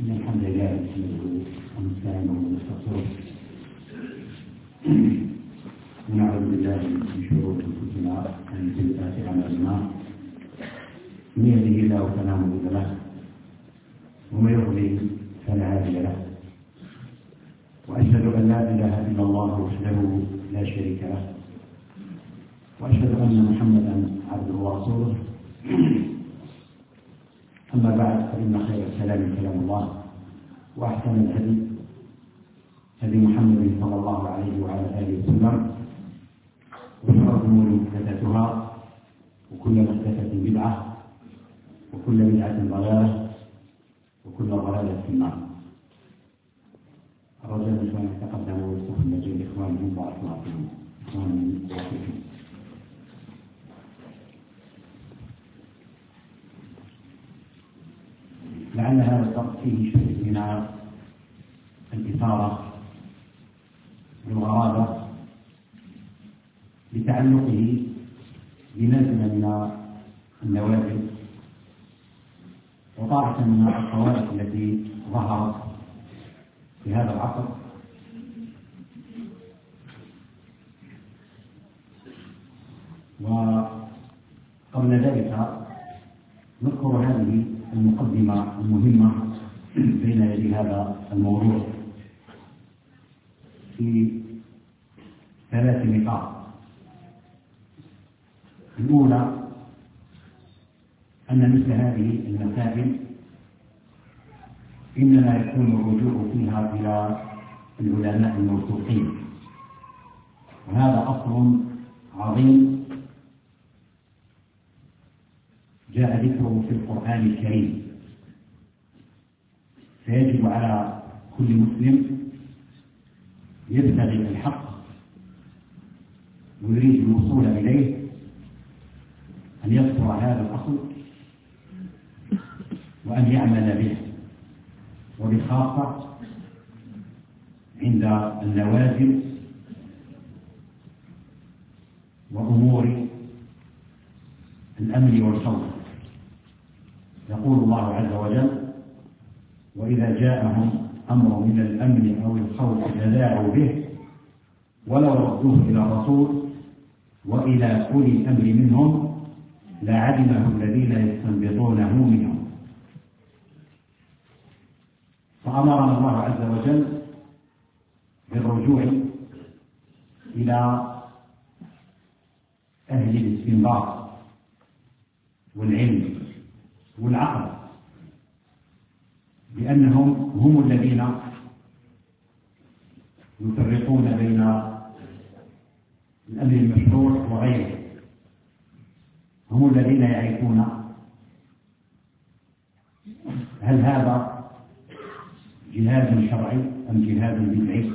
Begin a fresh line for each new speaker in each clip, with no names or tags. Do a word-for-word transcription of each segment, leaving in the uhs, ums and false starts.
إن الحمد لله نحمده ونستعينه ونستغفره ونعوذ بالله من شرور أنفسنا ومن سيئات أعمالنا من يهده الله فلا مضل له ومن يضلل فلا هادي له وأشهد أن لا إله إلا الله وحده لا شريك له وأشهد أن محمدا عبده ورسوله. أما بعد فإن خير الكلام كلام الله وأحسن الهدي هدي محمد صلى الله عليه وعلى آله وسلم وشر الأمور محدثاتها وكل محدثة بدعة وكل بدعة ضلالة وكل ضلالة في النار. الرجاء الإخوان يتقدموا ويستخدم مجال إخوانهم بارك الله فيهم إخوانهم وفيكم. لعل هذا الدرس فيه شيء من الإثارة والغرابة لتعلقه بنزل من النوازل وطاعة من الطوائف التي ظهرت في هذا العصر وقبل ذلك نذكر هذه المقدمة المهمة بين يدي هذا الموضوع في ثلاث نقاط. الأولى أن مثل هذه المسائل إنما يكون الرجوع فيها إلى العلماء الموثوقين، وهذا أصل عظيم جاء ذكره في القرآن الكريم، فيجب على كل مسلم يبتغي الحق ويريد الوصول إليه أن يذكر هذا الأصل وأن يعمل به، وبخاصة عند النوازل وأمور الأمن والخوف. يقول الله عز وجل: وإذا جاءهم أمر من الأمن أو الخوف أذاعوا به ولو ردوه إلى الرسول وإلى أولي الأمر منهم لعلمه الذين يستنبطونه منهم. فأمرنا الله عز وجل بالرجوع إلى أهل الاستنباط والعلم والعقل، لأنهم هم الذين يفرقون بين الأمر المشروع وغيره، هم الذين يعرفون هل هذا جهاد شرعي أم جهاد بدعي.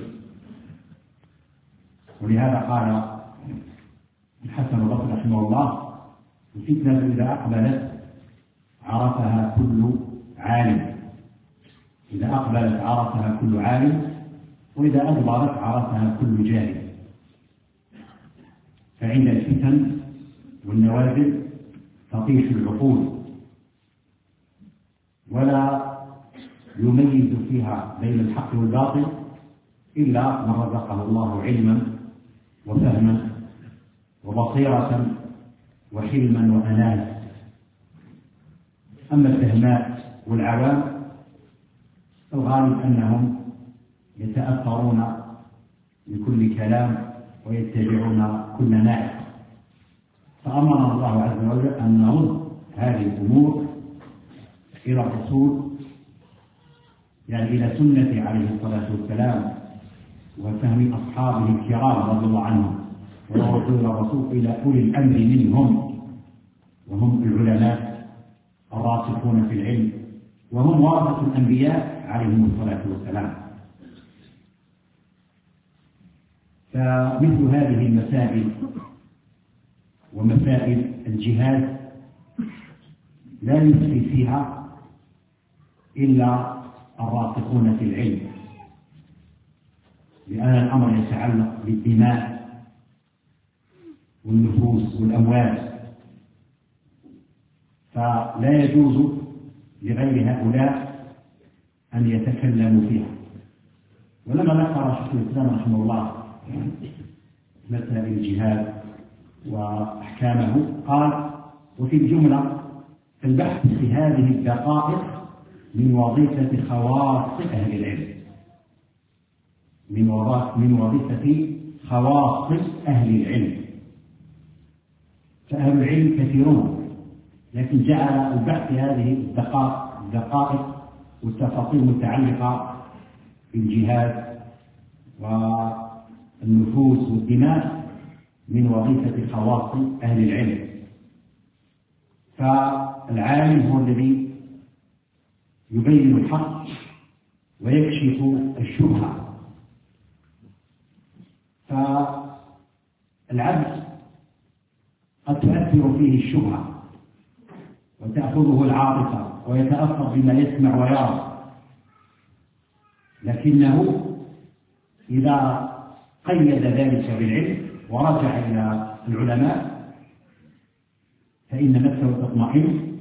ولهذا قال الحسن البصري رحمه الله: الفتنة إذا أقبلت عرفها كل عالم، إذا أقبلت عرفها كل عالم، وإذا أدبرت عرفها كل جاهل. فعند الفتن والنوازل تطيش العقول ولا يميز فيها بين الحق والباطل إلا من رزقه الله علما وفهما وبصيرة وحلما وأناة. أما الفهماء والعوام الغالب أنهم يتأثرون بكل كلام ويتبعون كل ناعق. فأمرنا الله عز وجل أن نرد هذه الأمور إلى الرسول، يعني إلى سنة عليه الصلاة والسلام وفهم أصحابه الكرام رضي الله عنهم، ونرد إلى الرسول إلى أولي الأمر منهم، وهم العلماء الراسخون في العلم، وهم ورثة الأنبياء عليهم الصلاة والسلام. فمثل هذه المسائل ومسائل الجهاد لا يفتي فيها إلا الراسخون في العلم، لأن الأمر يتعلق بالدماء والنفوس والأموال، فلا يجوز لغير هؤلاء أن يتكلموا فيها. ولما ذكر شيخ الإسلام رحمه الله مسائل الجهاد وأحكامه قال: وفي الجملة البحث في هذه الدقائق من وظيفة خواص أهل العلم، من وظيفة خواص أهل العلم. فأهل العلم كثيرون، لكن جعل البحث في هذه الدقائق والتفاصيل المتعلقة بالجهاد والنفوس والدماء من وظيفة خواص أهل العلم. فالعالم هو الذي يبين الحق ويكشف الشبهة. فالعبد قد تؤثر فيه الشبهة وتأخذه العاطفة ويتأثر بما يسمع ويرى، لكنه إذا قيد ذلك بالعلم ورجع إلى العلماء فإن نفسه تطمئن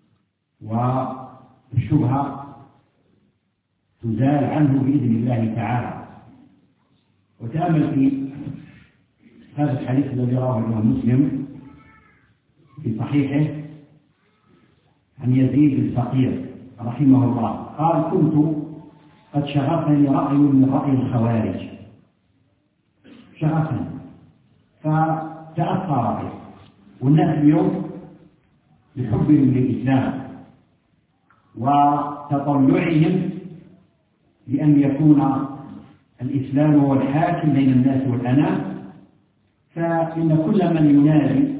والشبهة تزال عنه بإذن الله تعالى. وتأمل في هذا الحديث الذي رواه الإمام مسلم في صحيحه عن يزيد الفقير رحمه الله قال: كنت قد شغفني رأي من رأي الخوارج، شغفني فتأثر به. والناس اليوم بحبهم للإسلام وتطلعهم بأن يكون الإسلام هو الحاكم بين الناس والأنام، فإن كل من ينادي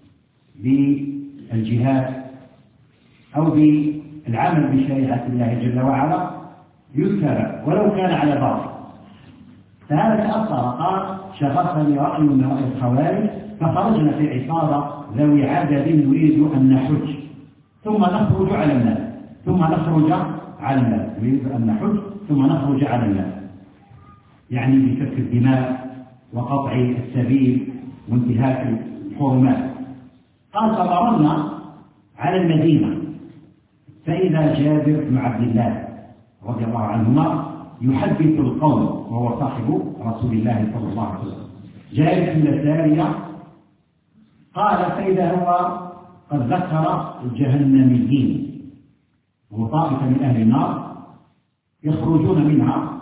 بالجهاد أو بالعمل بشريعة الله جل وعلا يذكر ولو كان على باطل. فهذا تأثر، قال: شغفني رأي من رأي الخوارج فخرجنا في عصابة ذوي عدد نريد أن نحج ثم نخرج على الناس ثم نخرج على الناس نريد أن نحج ثم نخرج على الناس، يعني بسفك الدماء وقطع السبيل وانتهاك الحرمات. قال: فمررنا على المدينة فإذا جابر بن عبد الله رضي الله عنهما يحدث القوم وهو صاحب رسول الله صلى الله عليه وسلم جالس إلى سارية. قال: فإذا هو قد ذكر الجهنميين وطائفة من أهل النار يخرجون منها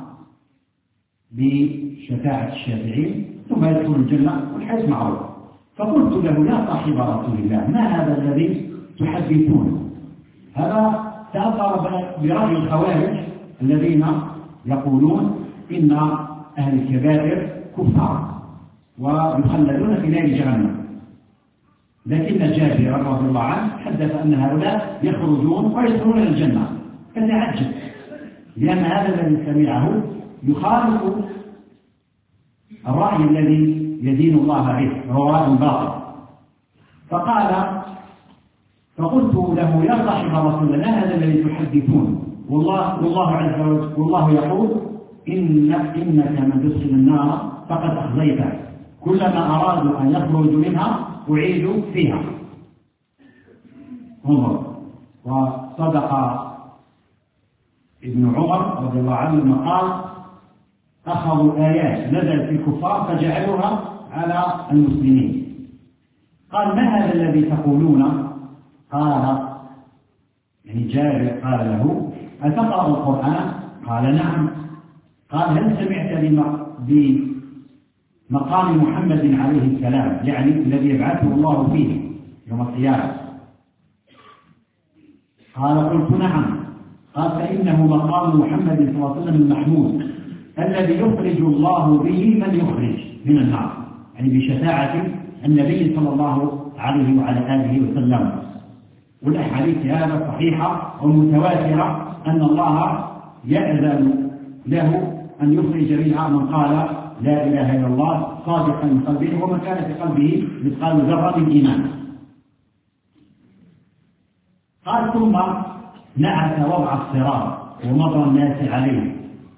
بشفاعة الشافعين ثم يدخلون الجنة والحديث معروف. فقلت له: يا صاحب رسول الله، ما هذا الذي تحدثون؟ هذا تأثر برأي الخوارج الذين يقولون إن أهل الكبائر كفار ويخلدون في نار جهنم، لكن جابر رضي الله عنه حدث أن هؤلاء يخرجون ويدخلون إلى الجنة، فتعجب لأن هذا الذي سمعه يخالف الرأي الذي يدين الله به، هو رأي باطل. فقال: فقلت له: يا صاحب رسول الله، هذا الذي تحدثون؟ والله والله عز وجل والله يقول: إن إنك من تدخل النار فقد أخزيته، كلما أرادوا أن يخرجوا منها أعيدوا فيها. انظر، وصدق ابن عمر رضي الله عنه لما قال: أخذوا آيات نزلت في الكفار فجعلوها على المسلمين. قال: ما هذا الذي تقولون؟ قال يعني جابر قال له: أتقرأ القرآن؟ قال: نعم. قال: هل سمعت بمقام محمد عليه السلام، يعني الذي يبعثه الله فيه يوم القيامة؟ قال: قلت: نعم. قال: فإنه مقام محمد صلى الله عليه وسلم المحمود الذي يخرج الله به من يخرج من النار، يعني بشفاعة النبي صلى الله عليه وعلى آله وسلم. والأحاديث هذا صحيحة ومتواترة أن الله يأذن له أن يخرج منها من قال لا إله إلا الله صادقا من قلبه ومن كان في قلبه مثقال ذرة من إيمان. قال: ثم نعت وضع الصراط ومضى الناس عليه.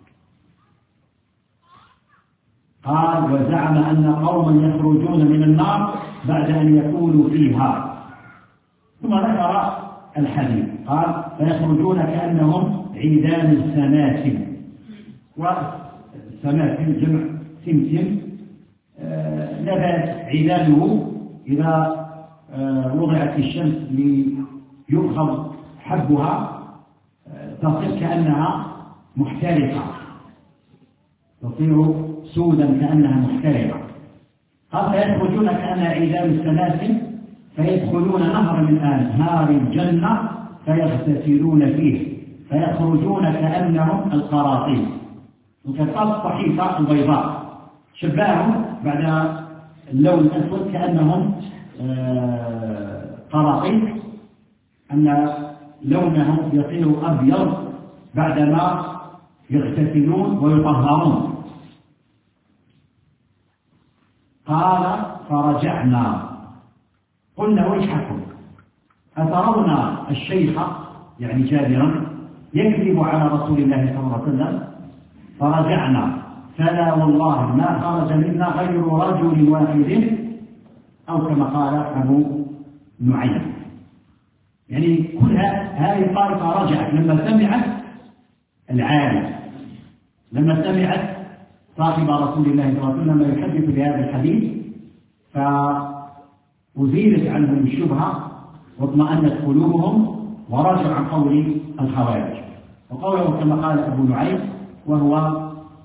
قال: وزعم أن قوما يخرجون من النار بعد أن يكونوا فيها. ثم ذكر الحديد. قال فيخرجون كأنهم عيدان السماسم، والسماسم جمع سمسم، آه نبات عيدانه إذا آه وضعت في الشمس ليؤخذ حبها آه تصير كأنها محترقة، تصير سودا كأنها محترقة. قال فيخرجون كأنها عيدان السماسم فيدخلون نهرا من أنهار الجنة فيغتسلون فيه فيخرجون كأنهم القراطيس، وكالقص الصحيفة البيضاء، شبههم بعد اللون الأسود كأنهم قراطيس، أن لونهم يصير أبيض بعدما يغتسلون ويطهرون. قال فرجعنا قلنا ويحكم أترون الشيخ يعني جابرا يكذب على رسول الله صلى الله عليه وسلم؟ فرجعنا فلا والله ما خرج منا غير رجل واحد، أو كما قال أبو نعيم. يعني كل هذه الطائفة رجعت لما سمعت العالم، لما سمعت صاحب رسول الله صلى الله عليه وسلم يحدث بهذا الحديث، فأزيلت عنهم الشبهة واطمأنت قلوبهم ورجعوا عن قول الخوارج. وقوله كما قال أبو نعيم وهو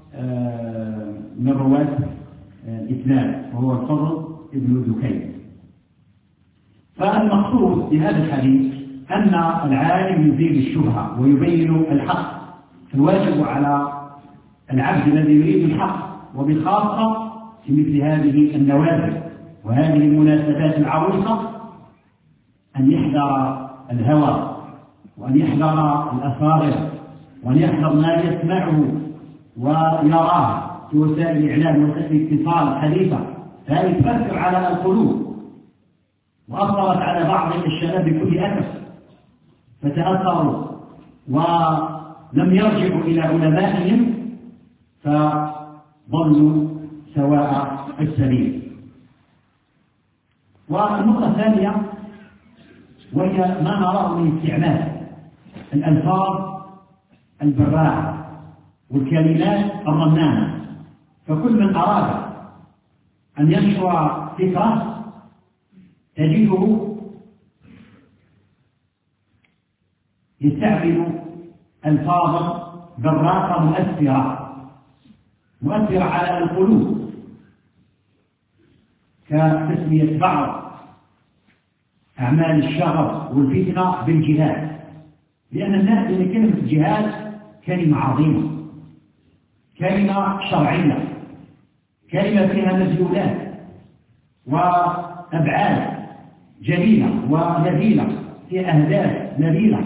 من رواة الإسلام وهو الفضل ابن دكين. فالمقصود بهذا الحديث أن العالم يزيل الشبهة ويبين الحق، فالواجب على العبد الذي يريد الحق وبخاصة في مثل هذه النوازل وهذه المناسبات العويصة أن يحذر الهوى وأن يحذر الأسرار وأن يحذر ما يسمعه ويراه في وسائل الإعلام ووسائل الاتصال الحديثة، فهذه تؤثر على القلوب وأثرت على بعض الشباب بكل أسف، فتأثروا ولم يرجعوا إلى علمائهم فضلوا سواء السبيل. والنقطة الثانية وهي ما نراه من استعمال الألفاظ البراعة والكلمات الرنانة، فكل من أراد أن ينشر فكرة تجده يستعمل ألفاظا براقة مؤثرة مؤثرة على القلوب، كتسمية بعض أعمال الشغب والفتنة بالجهاد، لأن الناس إن كلمة الجهاد كلمة عظيمة، كلمة شرعية، كلمة فيها مدلولات وأبعاد جليلة ونبيلة، فيها أهداف نبيلة،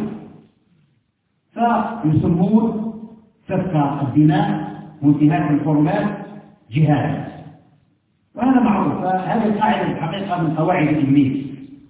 فيسمون سفك الدماء وانتهاك الحرمات جهاد، وهذا معروف. فهذه القاعدة الحقيقة من قواعد إبليس.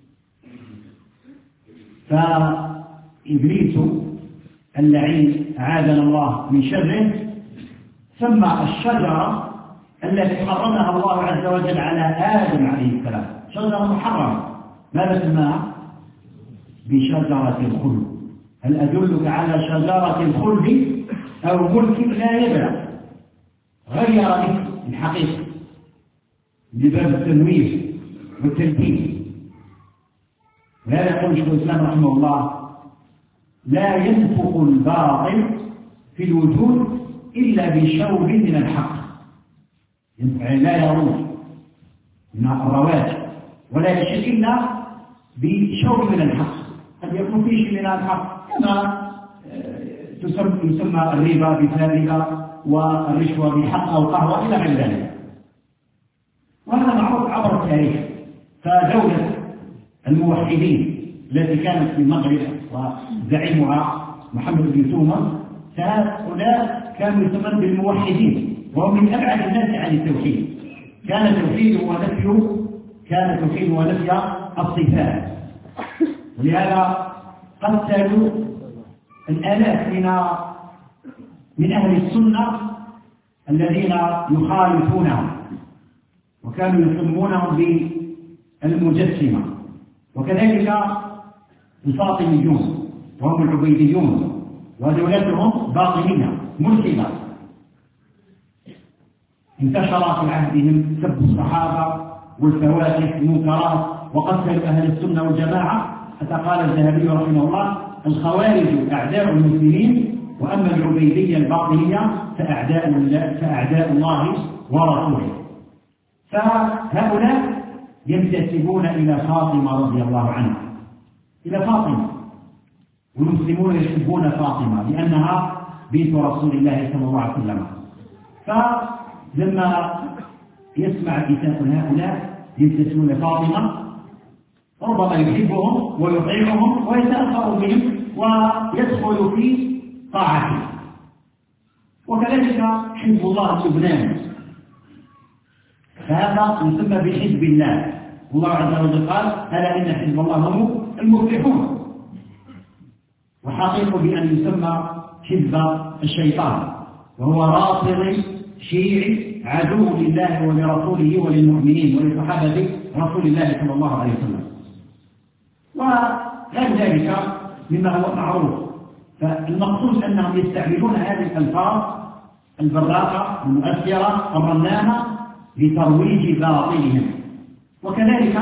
فإبليس اللعين أعاذنا الله من شره سمى الشجرة التي حرمها الله عز وجل على آدم عليه السلام شجرة محرمة، ماذا سماها؟ بشجرة الخلد. هل أدلك على شجرة الخلد أو ملك لا يبلى؟ غير اسم الحقيقة لباب التنوير والتلبيس. وهذا يقول شيخ الإسلام رحمه الله لا ينفق الباطل في الوجود إلا بشوب من الحق، يعني لا يروج من الرواج ولا يشيء إلا بشوب من الحق. قد يكون فيه شيء من الحق كما يسمى الربا بفارقة والرشوة بحق أو قهوة إلى غير ذلك، وهذا معروف عبر التاريخ. فدولة الموحدين التي كانت في المغرب وزعيمها محمد بن تومر، هؤلاء كانوا يسمون بالموحدين وهم من أبعد الناس عن التوحيد. كان توحيد ونفي كان توحيد ونفي الصفات، ولهذا قتلوا الآلاف من من أهل السنة الذين يخالفونهم، وكانوا يسمونهم بالمجسمة. وكذلك الفاطميون وهم العبيديون، ودولتهم باطنية ملحدة، انتشر في عهدهم سب الصحابة والفواحش والمنكرات وقتل أهل السنة والجماعة، حتى قال الذهبي رحمه الله: الخوارج أعداء المسلمين، وأما العبيدية الباطنية فأعداء الله, فأعداء الله ورسوله. فهؤلاء ينتسبون إلى فاطمة رضي الله عنها، إلى فاطمة، والمسلمون يحبون فاطمة لأنها بنت رسول الله صلى الله عليه وسلم. فلما يسمع كتاب هؤلاء ينتسبون فاطمة ربما يحبهم ويطيعهم ويتأثر بهم ويدخل في طاعته. وكذلك حزب الله اللبناني، فهذا يسمى بحزب الله، الله عز وجل قال: ألا إن حزب الله هم المفلحون. وحقيق بأن يسمى حزب الشيطان، وهو رافضي شيعي عدو لله ولرسوله وللمؤمنين ولصحابة رسول الله صلى الله عليه وسلم، وغير ذلك مما هو معروف. فالمقصود أنهم يستعملون هذه الألفاظ البراقة المؤثرة الرنانة لترويج باطلهم. وكذلك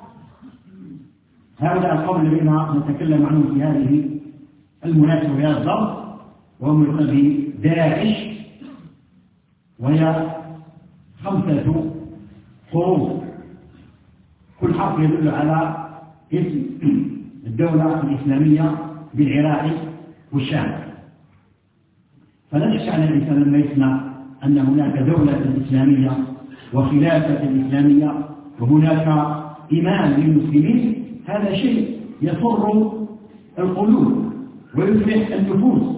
هؤلاء القوم الذين نتكلم عنهم في هذه المناسبة في هذا الضرب، وهم يقال داعش، وهي خمسة حروف، كل حرف يدل على اسم الدولة الإسلامية بالعراق والشام. فلا شك أن الإنسان لما يسمع أن هناك دولة إسلامية وخلافة إسلامية وهناك إمام للمسلمين، هذا شيء يسر القلوب ويفرح النفوس،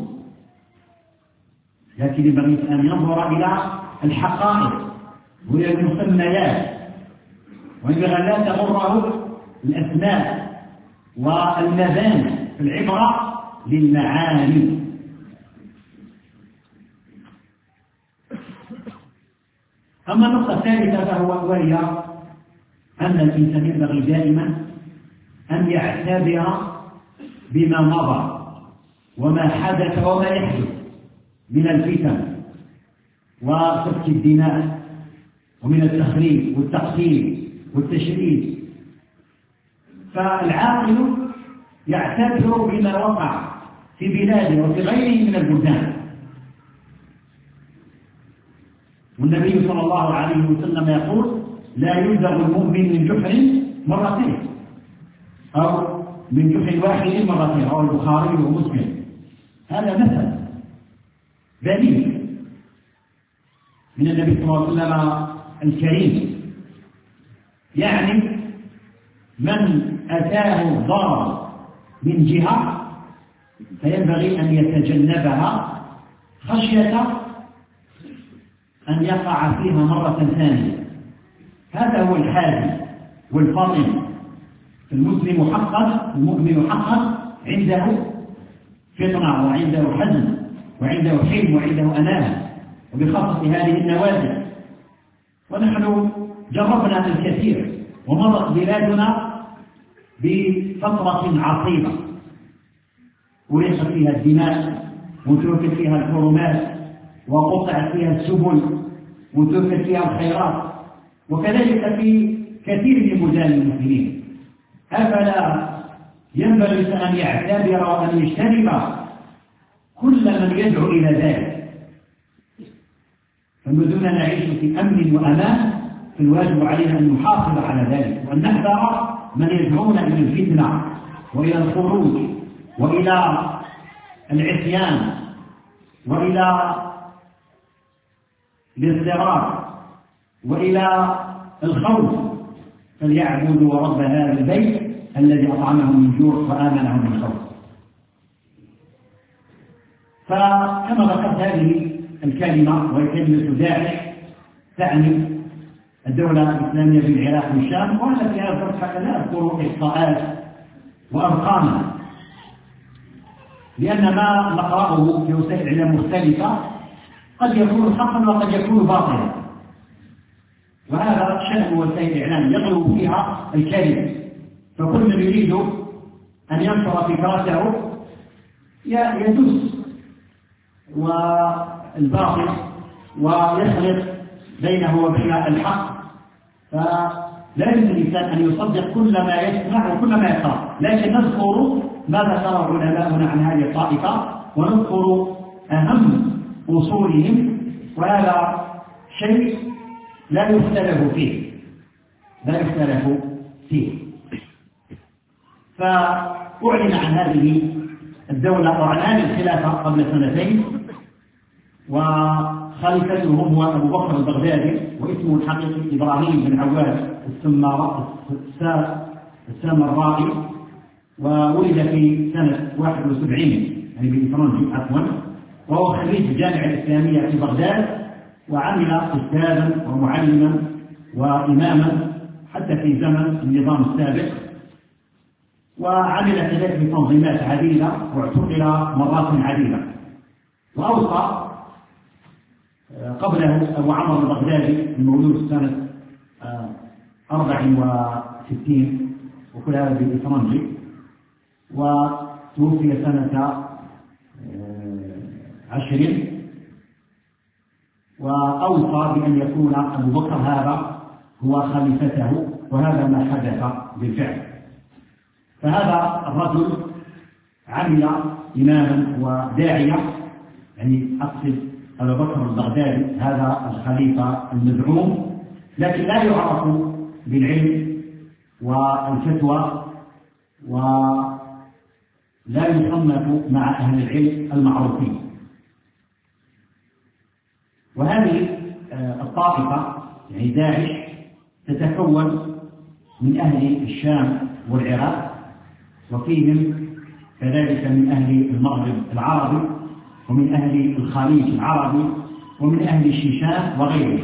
لكن ينبغي أن ينظر إلى الحقائق وإلى المسميات، وينبغي أن لا تغره الأسماء والمباني، في العبرة للمعاني. أما النقطة الثالثة فهو وهي أن الإنسان ينبغي دائما أن يعتبر بما مضى وما حدث وما يحدث من الفتن وسفك الدماء ومن التخريب والتقتيل والتشريد. فالعاقل يعتبر بما وقع في بلاده وفي غيره من البلدان. والنبي صلى الله عليه وسلم يقول: لا يلدغ المؤمن من جحر مرتين، أو من جحر واحد مرتين، رواه البخاري ومسلم. هذا مثل بليغ من النبي صلى الله عليه وسلم الكريم، يعني من أتاه الضرر من جهة فينبغي أن يتجنبها خشية أن يقع فيها مرة ثانية. هذا هو الحازم والفاطن. المسلم حقا المؤمن حقا عنده فطنة وعنده حزم وعنده حلم وعنده أنانة، وبخاصة هذه النوازل. ونحن جربنا الكثير، ومرت بلادنا بفترة عصيبة وريقت فيها الدماء وتركت فيها الحرمات وقطعت فيها السبل وتركت فيها الخيرات، وكذلك في كثير من بلدان المسلمين. أفلا ينبغي أن يعتبر وأن يجتنب كل من يدعو إلى ذلك؟ فما دمنا نعيش في أمن وأمان فالواجب علينا أن نحافظ على ذلك، وأن نحذر من يدعون إلى الفتنة وإلى الخروج وإلى العصيان وإلى الاضطراب وإلى الخوف. فليعبدوا رب هذا البيت الذي أطعمهم من جوع وآمنهم من خوف. فكما ذكرت هذه الكلمة وهي كلمة داعش تعني الدولة الإسلامية بالعراق والشام، وأنا في هذا الدرس حتى لا أذكر إحصاءات وأرقاما، لأن ما نقرأه في وسائل إعلام مختلفة قد يكون حقا وقد يكون باطلا، وهذا شأن وسائل الإعلام يغلو فيها الكذب. فكل من يريد أن ينشر فكرته يدس والباطل ويخلط بينه وبين الحق، فلا يمكن الإنسان أن يصدق كل ما يسمع وكل ما يقرأ، لكن نذكر ما ذكره علماؤنا عن هذه الطائفة ونذكر أهم أصولهم، وهذا شيء لا يختلف فيه لا يختلف فيه. فأعلن عن هذه الدولة وعن الخلافة قبل سنتين، وخليفتهم هو أبو بكر البغدادي، واسمه الحقيقي إبراهيم بن عواد السامرائي، وولد في سنة واحد وسبعين يعني بالإفرنجي عفوا، وهو خريج الجامعة الإسلامية في بغداد، وعمل أستاذا ومعلما وإماما حتى في زمن النظام السابق، وعمل كذلك في تنظيمات عديدة واعتقل مرات عديدة. وأوصى قبله أبو عمرو البغدادي المولود سنة أربع وستين وكل هذا بالإفرنجي، وتوفي سنة عشر، وأوصى بأن يكون أبو بكر هذا هو خليفته، وهذا ما حدث بالفعل. فهذا الرجل عمل إماما وداعية، يعني أقصد أبو بكر البغدادي هذا الخليفة المزعوم، لكن لا يعرف بالعلم والفتوى، ولا يصنف مع أهل العلم المعروفين. وهذه الطائفة يعني داعش تتكون من أهل الشام والعراق، وفيهم كذلك من أهل المغرب العربي، ومن أهل الخليج العربي، ومن أهل الشيشان وغيرهم.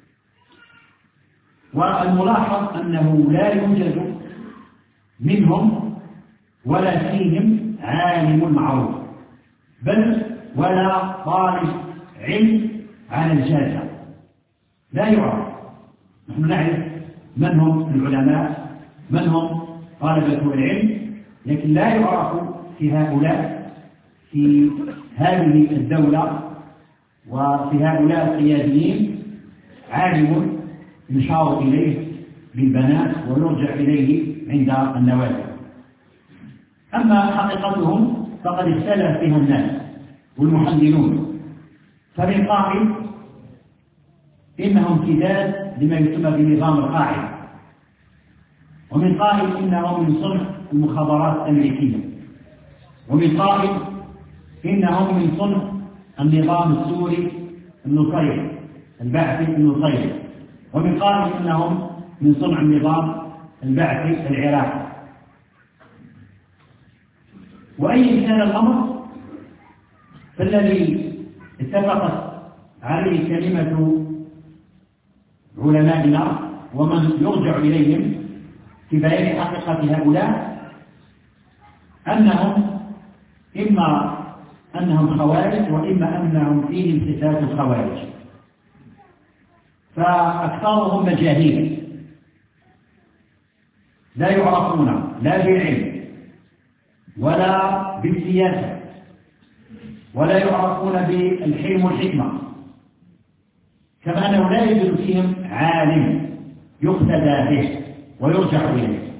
والملاحظ أنه لا يوجد منهم ولا فيهم عالم معروف، بل ولا طالب علم على الجادة، لا يعرف. نحن نعرف من هم العلماء، من هم طلبة العلم، لكن لا يعرف في هؤلاء في هذه الدولة وفي هؤلاء القياديين عالم يشار إليه بالبنات ويرجع إليه عند النوازل. أما حقيقتهم فقد اختلف فيها الناس والمحللون، فمن قائل إنهم امتداد لما يسمى بنظام القاعدة، ومن قائل إنهم من صنع المخابرات الأمريكية، ومن قائل إنهم من صنع النظام السوري النصيري البعثي النصيري، ومن قائل إنهم من صنع النظام البعثي العراقي. وأي كان الأمر فالذي اتفقت عليه كلمة علمائنا ومن يرجع إليهم في بيان حقيقة هؤلاء أنهم إما أنهم خوارج وإما أنهم فيهم صفات الخوارج، فأكثرهم مجاهيل لا يعرفون لا بالعلم ولا بالسياسة، ولا يعرفون بالحلم والحكمة، كما أنه لا يوجد فيهم عالم يقتدى به ويرجع إليه،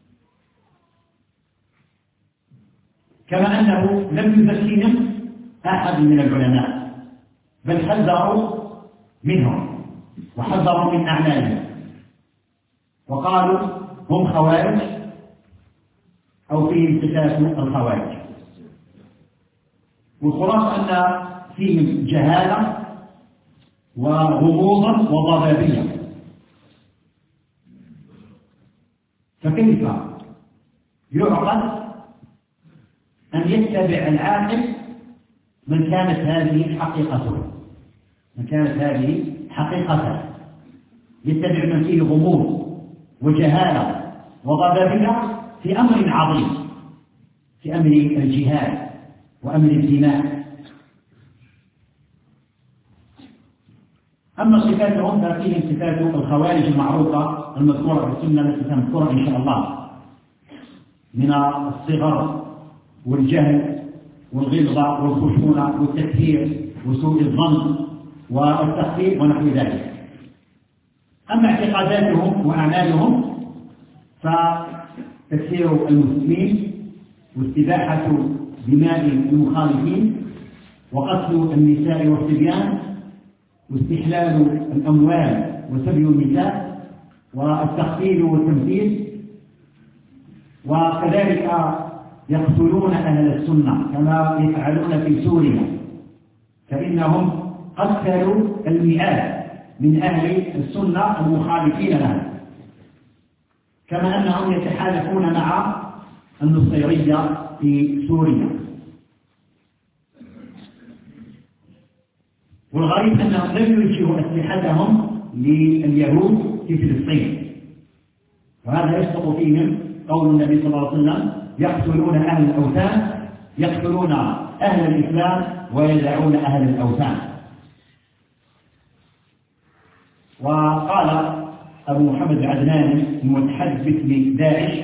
كما أنه لم يزكيهم أحد من العلماء، بل حذروا منهم وحذروا من أعمالهم وقالوا هم خوارج أو فيهم صفات الخوارج. والخلاصة أن فيهم جهالة وغموضا وضبابية. فكيف يعقل أن يتبع العاقل من كانت هذه حقيقته من كانت هذه حقيقته يتبع من فيه غموض وجهالة وضبابية في أمر عظيم، في أمر الجهاد وأمر الدماء. أما صفاتهم ففيهم صفات الخوارج المعروفة المذكورة في السنة التي سنذكرها إن شاء الله. من الصغر والجهل والغلظة والخشونة والتكفير وسوء الظن والتخطيط ونحو ذلك. أما اعتقاداتهم وأعمالهم فتكفير المسلمين واستباحة دماء المخالفين وقتل النساء والصبيان واستحلال الأموال وسبي النساء والتخطيل والتمثيل، وكذلك يقتلون أهل السنة كما يفعلون في سوريا، فإنهم قتلوا المئات من أهل السنة المخالفين لهم، كما أنهم يتحالفون مع النصيرية في سوريا. والغريب أنهم لم يوجهوا أسلحتهم لليهود في فلسطين، وهذا يسقط فيهم قول النبي صلى الله عليه وسلم: يقتلون أهل الأوثان، يقتلون أهل الإسلام ويدعون أهل الأوثان. وقال أبو محمد العدناني المتحدث لداعش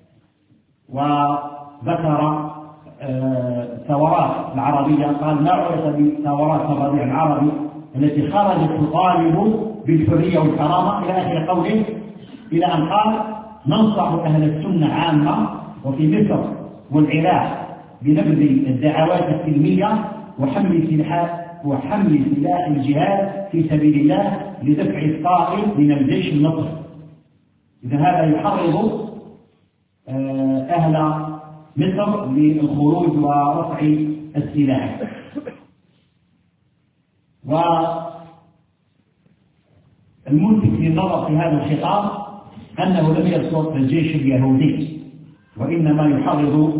وذكر الثورات العربية، قال: ما عرف بثورات الربيع العربي التي خرجت تطالب بالحرية والكرامة إلى آخر قوله، إلى أن قال: ننصح أهل السنة عامة وفي مصر والعراق بنبذ الدعوات السلمية وحمل سلاح وحمل سلاح الجهاد في سبيل الله لدفع الطائل من الجيش المصري. إذا هذا يحرض أهل مصر للخروج ورفع السلاح. والملفت للنظر في هذا الخطاب أنه لم يذكر الجيش اليهودي، وإنما يحرض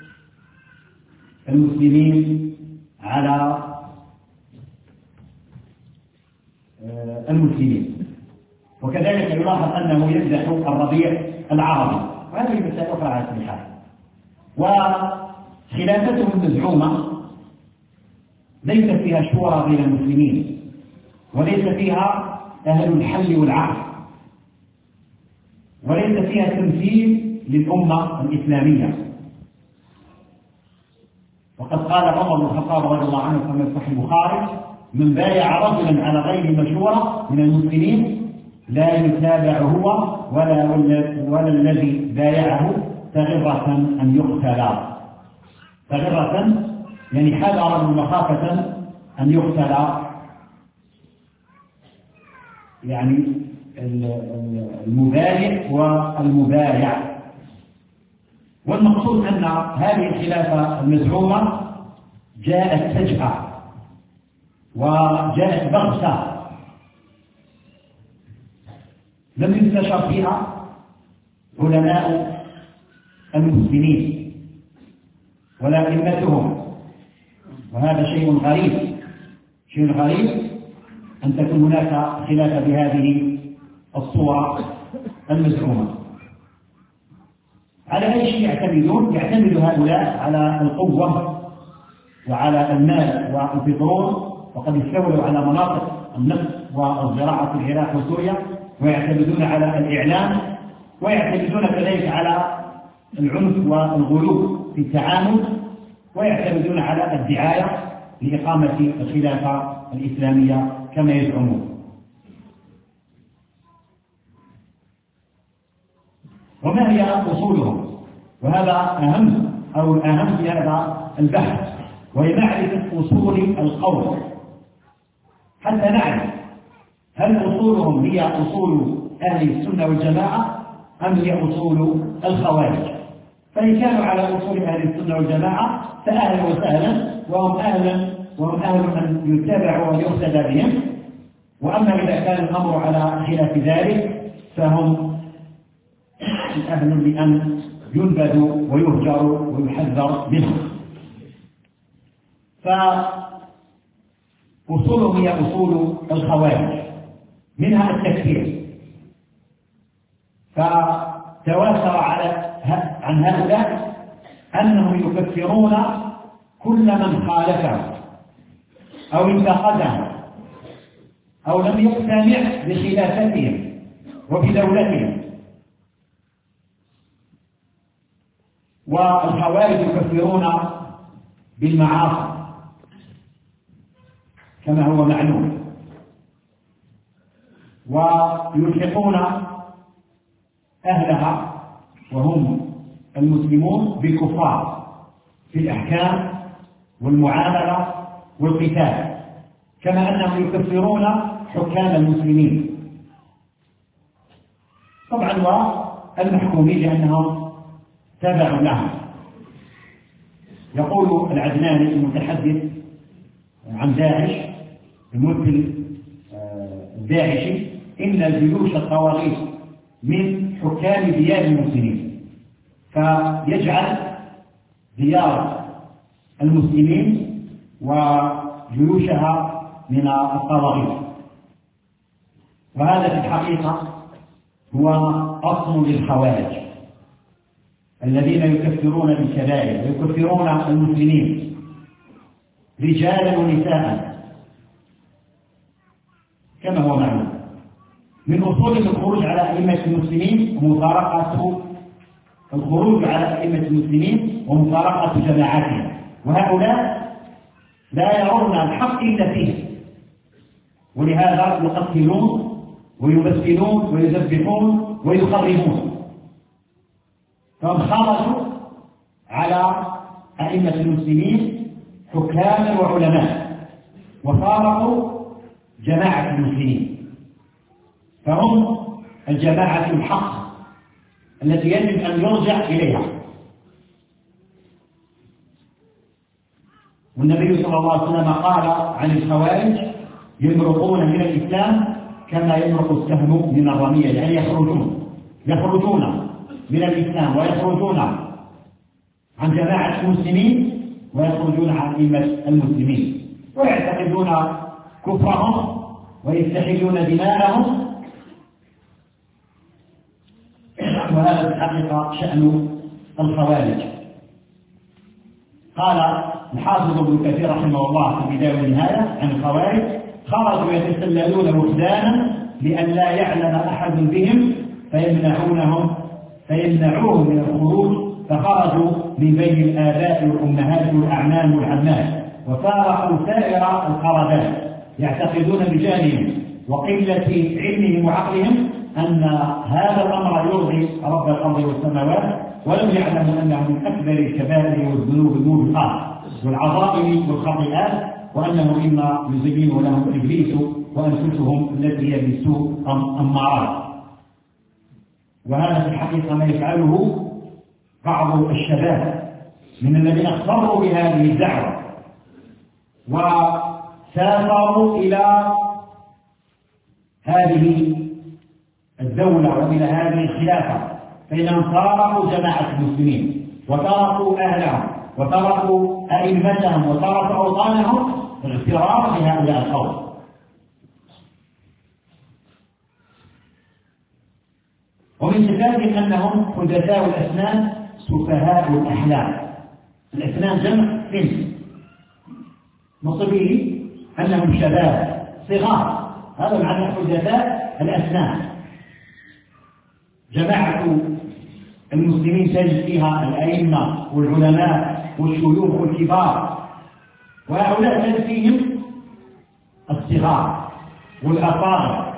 المسلمين على المسلمين. وكذلك يلاحظ أنه يمدح الربيع العربي، وهذه مسألة أخرى على كل حال. وخلافته المزعومة ليس فيها شورى بين المسلمين، وليس فيها أهل الحل والعقد، وليس فيها تمثيل للأمة الإسلامية. وقد قال عمر بن الخطاب رضي الله عنه كما في صحيح البخاري: من بايع رجلا على غير مشورة من المسلمين لا يتابع هو ولا ولا الذي بايعه تغرة أن يقتل. تغرة يعني حذرا مخافة أن يقتل، يعني المبايع والمبايع. والمقصود أن هذه الخلافة المزعومة جاءت فجأة وجاءت بغتة، لم يستشر فيها علماء المسلمين ولا أئمتهم، وهذا شيء غريب. شيء غريب أن تكون هناك خلاف بهذه الصورة المزعومة. على أي شيء يعتمدون؟ يعتمد هؤلاء على القوة وعلى المال والبترول، وقد استولوا على مناطق النفط والزراعة في العراق وسوريا، ويعتمدون على الإعلام، ويعتمدون كذلك على العنف والغلو في التعامل، ويعتمدون على الدعاية لإقامة الخلافة الإسلامية كما يزعمون. وما هي أصولهم؟ وهذا أهم أو الأهم في هذا البحث، وهي معرفة أصول القول، حتى نعرف هل أصولهم هي أصول أهل السنة والجماعة أم هي أصول الخوارج. فإن كانوا على أصول أهل السنة والجماعة فأهلا وسهلا، وهم أهلا وهم أهل من يتبع ويقتدى بهم. وأما إذا كان الأمر على خلاف ذلك فهم أهل لأن ينبذوا ويهجروا ويحذر منهم. فأصولهم هي أصول الخوارج، منها التكفير. فتواتر على عن هؤلاء أنهم يكفرون كل من خالفه أو انتقده أو لم يقتنع بخلافتهم وبدولتهم. والخوارج يكفرون بالمعاصي كما هو معلوم، ويلحقون أهلها وهم المسلمون بالكفار في الأحكام والمعاملة والقتال، كما أنهم يكفرون حكام المسلمين طبعا والمحكومين لأنهم تبع لهم. يقول العدناني المتحدث عن داعش الممثل الداعشي إن جيوش الطواغيت من حكام ديار المسلمين، فيجعل ديار المسلمين وجيوشها من الطواغيت، وهذا في الحقيقة هو أصل للخوارج الذين يكفرون بالكبائر ويكفرون المسلمين رجالا ونساء كما هو معلوم. من أصول الخروج على أئمة المسلمين ومفارقة الخروج على أئمة المسلمين ومفارقة جماعاتهم، وهؤلاء لا يرون الحق إلا فيه، ولهذا يقتلون ويمثلون ويذبحون ويخربون. فهم خرجوا على أئمة المسلمين حكاما وعلماء وفارقوا جماعة المسلمين، فهم الجماعة الحق التي يجب أن يرجع إليها. والنبي صلى الله عليه وسلم قال عن الخوارج يمرقون من الإسلام كما يمرق السهم من الرمية، يعني يخرجون يخرجون من الإسلام ويخرجون عن جماعة المسلمين ويخرجون عن أئمة المسلمين ويعتقدون كفرهم ويستحلون دماءهم، وهذا في الحقيقة شأن الخوارج. قال الحافظ ابن كثير رحمه الله في البداية والنهاية عن الخوارج: خرجوا يتسللون وحدانا لأن لا يعلم أحد بهم فيمنعونهم فيمنعوهم من الخروج، فخرجوا من بين الآباء والأمهات والأعمام والعمات وفارقوا سائر القرابات، يعتقدون بجهلهم وقلة علمهم وعقلهم أن هذا الأمر يرضي رب الأرض والسماوات، ولم يعلموا أنه من أكبر الكبائر والذنوب الموبقات والعظائم والخطيئات، وأنه مما يزين لهم إبليس وأنفسهم التي هي بالسوء أمارات. وهذا في الحقيقة ما يفعله بعض الشباب من الذين اغتروا بهذه الدعوة وسافروا إلى هذه الدولة وإلى هذه الخلافة، فإنهم فارقوا جماعة المسلمين وتركوا أهلهم وتركوا أئمتهم وتركوا أوطانهم اغترارا بهؤلاء القوم. ومن صفاتهم أنهم حدثاء الأسنان سفهاء الأحلام. الأسنان جمع سن، مصبيه أنهم شباب صغار، هذا معنى حدثاء الأسنان. جماعة المسلمين تجد فيها الأئمة والعلماء والشيوخ والكبار، وهؤلاء تجد فيهم الصغار والأطفال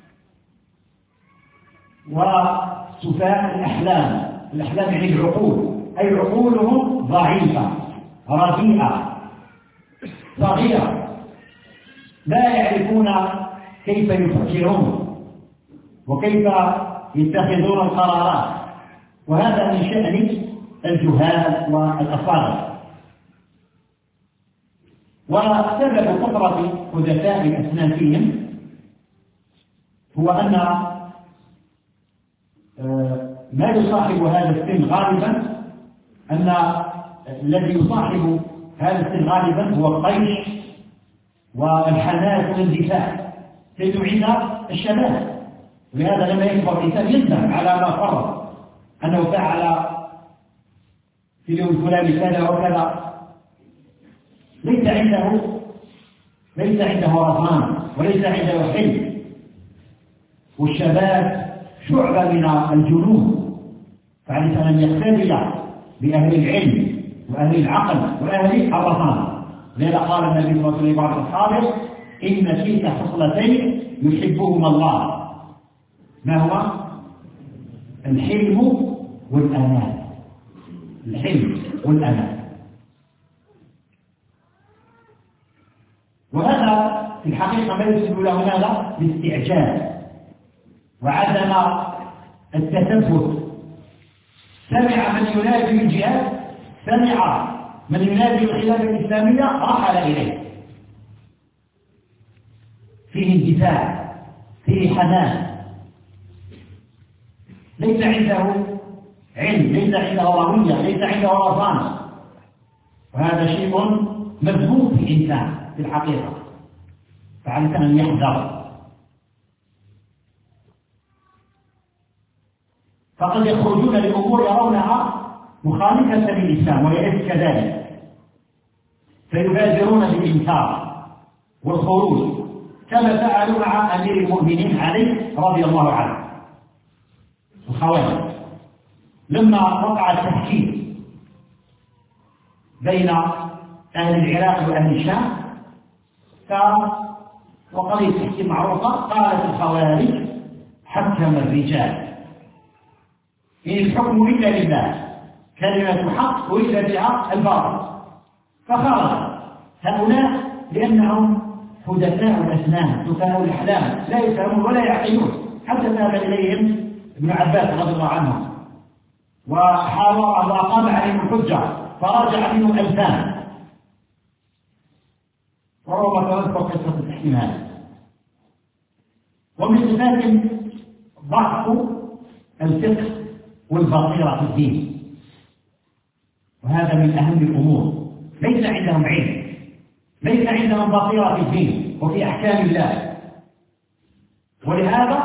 وسفهاء الأحلام. الأحلام يعني العقول، أي عقولهم ضعيفة رديئة صغيرة، لا يعرفون كيف يفكرون وكيف يتخذون القرارات، وهذا من شأن الجهال والأصابع. وسبب كثرة حدثاء الأسنان فيهم هو أن ما يصاحب هذا السن غالبا أن الذي يصاحب هذا السن غالبا هو الطيش والحنان والاندفاع تجد عند الشباب، ولهذا لما يكبر الإنسان يندم على ما فرط أنه فعل في اليوم الفلاني كذا وكذا، ليس عنده ليس عنده رضوان وليس عنده حلم. والشباب شعبة من الجنون، فعليه أن يقتدي بأهل العلم وأهل العقل وأهل الرصانة. لذا قال النبي صلى الله عليه وسلم لبعض أصحابه: إن فيك خصلتين يحبهما الله، ما هو؟ الحلم والأناة. الحلم والأناة. وهذا في الحقيقة ما يسبب له ماذا؟ الاستعجال وعدم التثبت. سمع من ينادي بالجهاد، سمع من ينادي بالخلافة الإسلامية، رحل إليه. فيه اندفاع، فيه حنان، ليس عنده علم، ليس عنده روية، ليس عنده رصانة. وهذا شيء مذموم في الإنسان في الحقيقة، فعليك أن يحذر. فقد يخرجون لأمور يرونها مخالفة للإسلام وليس كذلك، فيبادرون بالإنكار والخروج كما فعلوا مع أمير المؤمنين علي رضي الله عنه. الخوارج لما وقع التحكيم بين أهل العراق وأهل الشام، وقضية التحكيم معروفة، قالت الخوارج: حكم الرجال، إن الحكم إلا لله، كلمة حق وإلا بها الباطل. فخرج هؤلاء لأنهم حدثاء الأسنان، سفهاء الأحلام، لا يفهمون ولا يعقلون. حتى ذهب إليهم ابن عباس رضي الله عنه وحاول وأقام عليهم الحجة، فرجع منهم ألفان. وربما تذكر قصة التحكيم هذا. ومن صفات ضعف الفقه والبصيرة في الدين، وهذا من أهم الأمور. ليس عندهم علم، ليس عندهم بصيرة في الدين وفي أحكام الله، ولهذا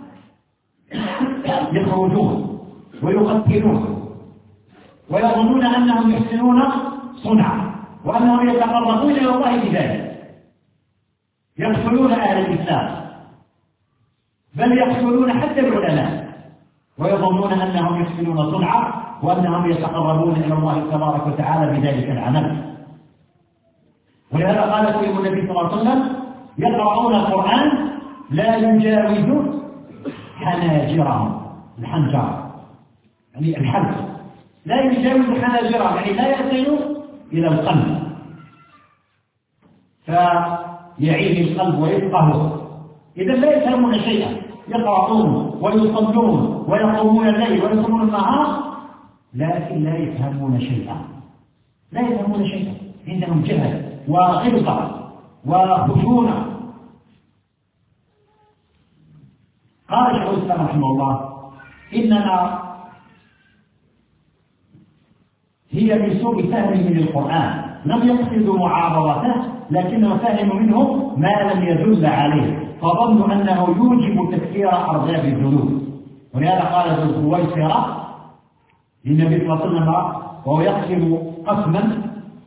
يخرجون ويقتلون ويظنون أنهم يحسنون صنعا وأنهم يتقربون إلى الله بذلك. يقتلون أهل الإسلام، بل يقتلون حتى العلماء، ويظنون أنهم يحسنون صنعا وأنهم يتقربون إلى الله تبارك وتعالى بذلك العمل. ولهذا قال فيهم النبي صلى الله عليه وسلم: يقرؤون القرآن لا يجاوز حناجرهم، الحنجر يعني الحلق، لا يجاوز حناجرهم يعني لا يصل إلى القلب، فيعين القلب ويفقهه. إذا لا يفهمون شيئا، يقرؤون ويصلون ويقومون الليل ويصومون النهار، لكن لا يفهمون شيئا، لا يفهمون شيئا، عندهم جهل وغلظة وخشونة. قال شيخ الإسلام رحمه الله: إنما هي من سوء فهمهم للقرآن، لم يقصدوا معارضته، لكنه فهم منه ما لم يدل عليه، فظنوا أنه يوجب تكفير أرباب الذنوب. ولهذا قال ذو الخويصرة للنبي صلى الله عليه وسلم وهو يقسم قسما،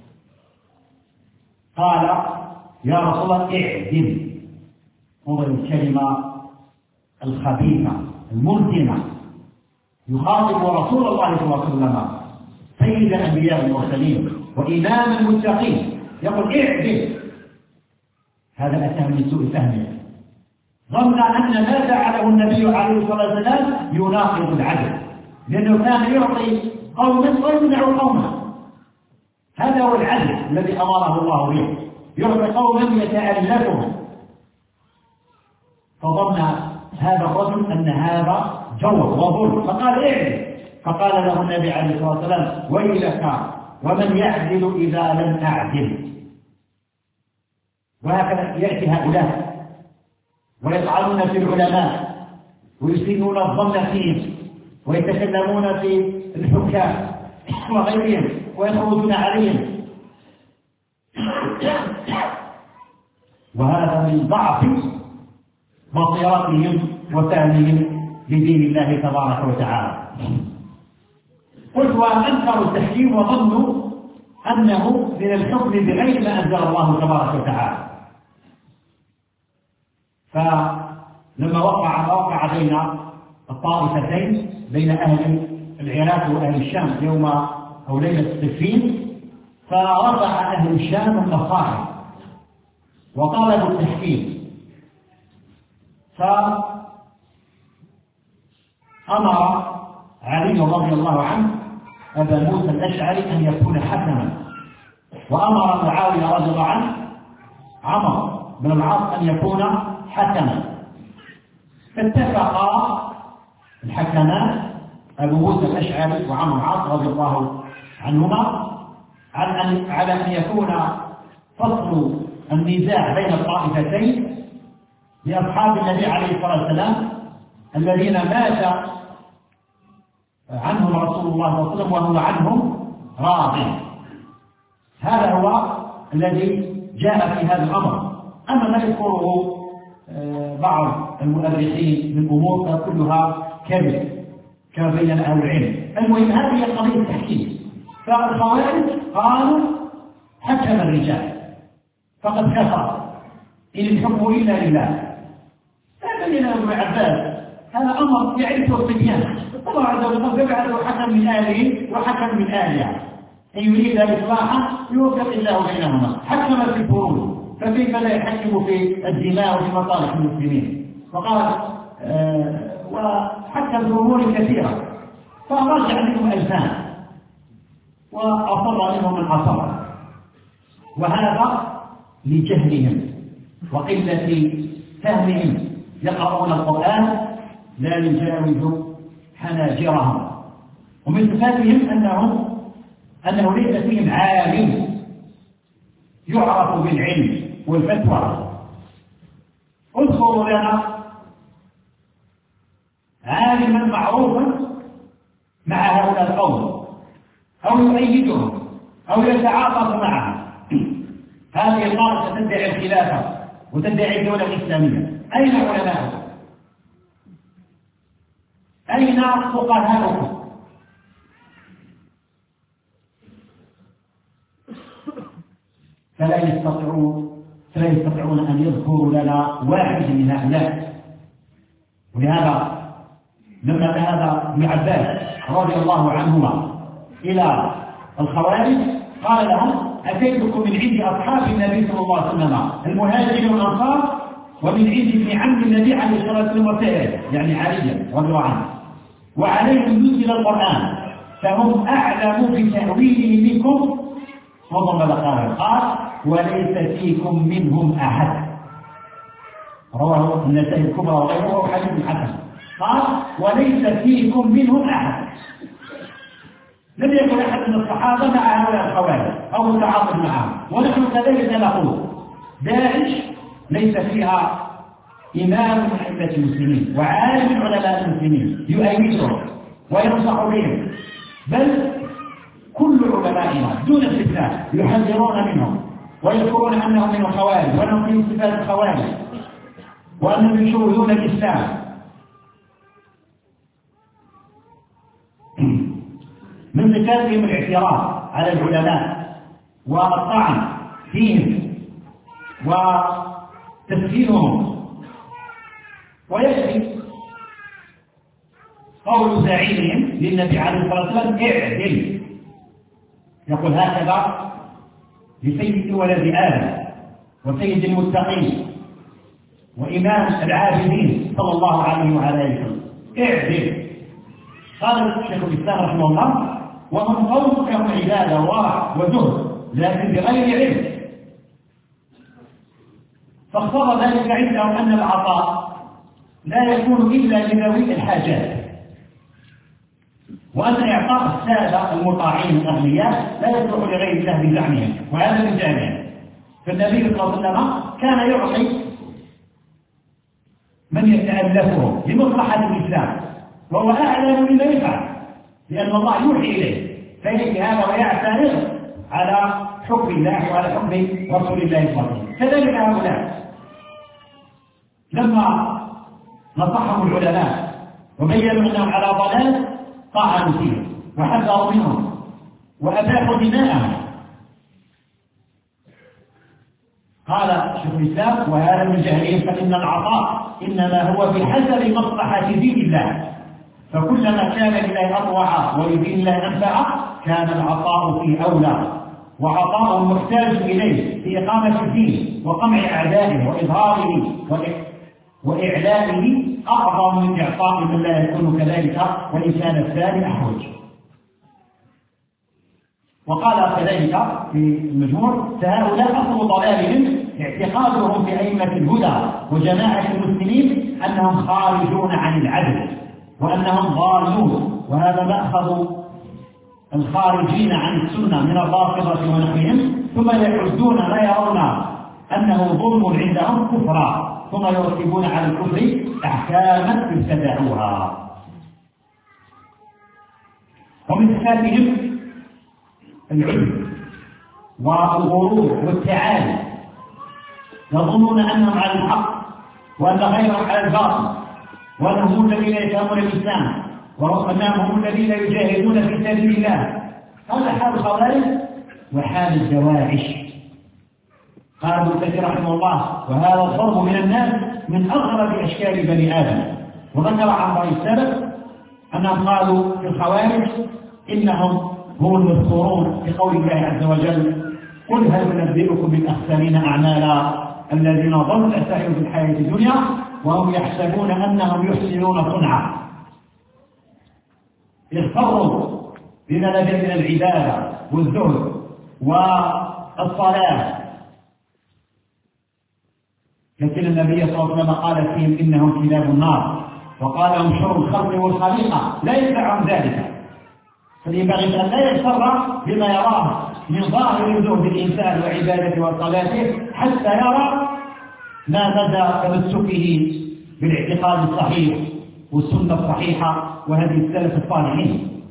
قال: يا رسول الله اعدل. انظر الكلمة الخبيثة المنتنة، يخاطب رسول الله صلى الله عليه وسلم سيد الأنبياء والمرسلين وإمام المتقين، يقول اعدل. هذا أتى من سوء فهمه، ظن أن ما فعله النبي عليه الصلاة والسلام يناقض العدل، لأنه كان يعطي قوما ويمنع قوما. هذا هو العدل الذي أمره الله به، يعطي قوما يتألفهم. فظن هذا الرجل أن هذا جور وظلم، فقال اعدل. فقال له النبي عليه الصلاة والسلام: ويلك ومن يعدل إذا لم أعدل. وهكذا يأتي هؤلاء ويطعنون في العلماء ويسيئون الظن فيهم ويتكلمون في الحكام وغيرهم ويخرجون عليهم، وهذا من ضعف بصيرتهم وفهمهم لدين الله تبارك وتعالى. قلت: وأنكروا التحكيم وظنوا أنه من الحكم بغير ما أنزل الله تبارك وتعالى. فلما وقع وقع بين الطائفتين، بين أهل العراق وأهل الشام يوم أو ليلة التكفين، فرفع أهل الشام المصاحف وطالبوا التحكيم، فأمر علي رضي الله عنه أبا موسى الأشعري أن يكون حكما، وأمر معاوية رضي الله عنه عمرو بن العاص أن يكون حكما. فاتفقا الحكمان أبو موسى الأشعري وعمرو بن العاص رضي الله عنهما على أن يكون فصل النزاع بين الطائفتين لأصحاب النبي عليه الصلاة والسلام الذين مات عنهم رسول الله صلى الله عليه وسلم وهو عنهم راض. هذا هو الذي جاء في هذا الأمر. أما ما يذكره بعض المؤرخين من أمور فكلها كذب كما بين أهل العلم. المهم هذه قضية التحكيم. فالخوارج قالوا حكم الرجال فقد كفر إن الحكم إلا لله. فبين ابن عباس هذا أمر يعرفه الصبيان، الله عز وجل يجعله حكم من آله وحكم من آلهة، إن يريد إصلاحا يوفق الله بينهما. حكم في الفروض فكيف لا يحكم في الدماء وفي مصالح المسلمين؟ وقال آه وحكم في أمور كثيرة، فرجع منهم ألفان وأصر منهم من أصر، وهذا لجهلهم وقلة فهمهم. يقرؤون القرآن لا يجاوز حناجرهم. ومن صفاتهم أنهم أنه ليس فيهم عالم يعرف بالعلم والفتوى. اذكروا لنا عالما معروفا مع هؤلاء القوم أو يؤيدهم أو يتعاطف معهم. هذه القارة تدعي الخلافة وتدعي الدولة الإسلامية، أين علماؤكم؟ أين فقهاؤكم؟ فلا يستطيعون فلا يستطيعون أن يذكروا لنا واحد من هؤلاء. ولهذا لما ذهب ابن عباس رضي الله عنهما إلى الخوارج قال لهم أتيتكم من عند أصحاب النبي صلى الله عليه وسلم المهاجرين والأنصار ومن عند ابن عم النبي عليه الصلاة والسلام وسائر، يعني علي رضي الله عنه، وعليهم نزل القرآن فهم أعلم بتأويله منكم. وضم قال قال وليس فيكم منهم أحد. رواه النسائي الكبرى وغيره حديث حسن. قال وليس فيكم منهم أحد. لم يكن أحد من الصحابة مع هؤلاء الخوارج أو متعاطف معهم، ونحن كذلك نقول داعش ليس فيها إمام من أئمة المسلمين وعالم من علماء المسلمين يؤيدهم وينصح بهم، بل كل علمائنا دون استثناء يحذرون منهم ويذكرون أنهم من الخوارج وأنهم من صفات الخوارج وأنهم يشوهون الإسلام. من صفاتهم الاعتراض على العلماء والطعن فيهم وتسجيلهم. ويكفي قول زعيمهم للنبي عليه الصلاة والسلام اعدل، يقول هكذا لسيد ولد آدم وسيد المتقين وإمام العابدين صلى الله عليه وعلى آله وسلم اعدل. قال الشيخ الإسلام رحمه الله ومن قومك هم عبادة وورع وزهد لكن بغير علم، فاقتضى ذلك عندهم أن العطاء لا يكون إلا لذوي الحاجات، وأن إعطاء السادة المطاعين الأغنياء لا يصلح لغير الله بزعمهم، وهذا من جانبه. فالنبي صلى الله عليه وسلم كان يعطي من يتألفه لمصلحة الإسلام وهو أعلم بما يفعل، لأن الله يوحي إليه فيأتي هذا ويعترض على حكم الله وعلى حكم رسول الله صلى الله عليه وسلم. كذلك هؤلاء لما نصحهم العلماء وبينوا أنهم على ضلال طعنوا فيه وحذروا منهم وأباحوا دماءهم. قال شيخ الإسلام وهذا من جهلهم فإن العطاء إنما هو بحسب مصلحة دين الله فكلما كان لله أطوع ولدين الله أنفع كان العطاء فيه أولى، وعطاء المحتاج إليه في إقامة الدين وقمع أعدائه وإظهاره وإعلائه أعظم من إعطاء من لا يكون كذلك وإن كان الثاني أحوج. وقال كذلك في المجموع: فهؤلاء أصل ضلالهم اعتقادهم في أئمة الهدى وجماعة المسلمين أنهم خارجون عن العدل وأنهم ضالون، وهذا مأخذ الخارجين عن السنة من الرافضة ونحوهم، ثم يعدون ما يرون أنه ظلم عندهم كفرا، ثم يرتبون على الكفر أحكاما ابتدعوها. ومن صفاتهم العلم والغرور والتعالي، يظنون أنهم على الحق وأن غيرهم على الباطل، وأنهم هم الذين يفهمون الإسلام وأنهم هم الذين يجاهدون في سبيل الله. هذا حال الخوارج وحال الدواعش. قال ابن كثير رحمه الله: وهذا الضرب من الناس من أغرب أشكال بني آدم. وذكر عن رأي السلف أنهم قالوا في الخوارج إنهم هم المذكورون في قول الله عز وجل: قل هل ننبئكم بالأخسرين أعمالا الذين ضلوا سعيهم في الحياة الدنيا وهم يحسبون أنهم يحسنون صنعا. اغتروا بما لدى من العبادة والزهد والصلاة، لكن النبي صلى الله عليه وسلم قال فيهم إنهم كلاب النار، وقال هم شر الخلق والخليقة لا ينفعهم ذلك. فينبغي أن لا يغتر بما يراه من ظاهر زهد الإنسان وعبادته وصلاته حتى يرى ما مدى تمسكه بالاعتقاد الصحيح والسنة الصحيحة وهذه السلف الصالحين.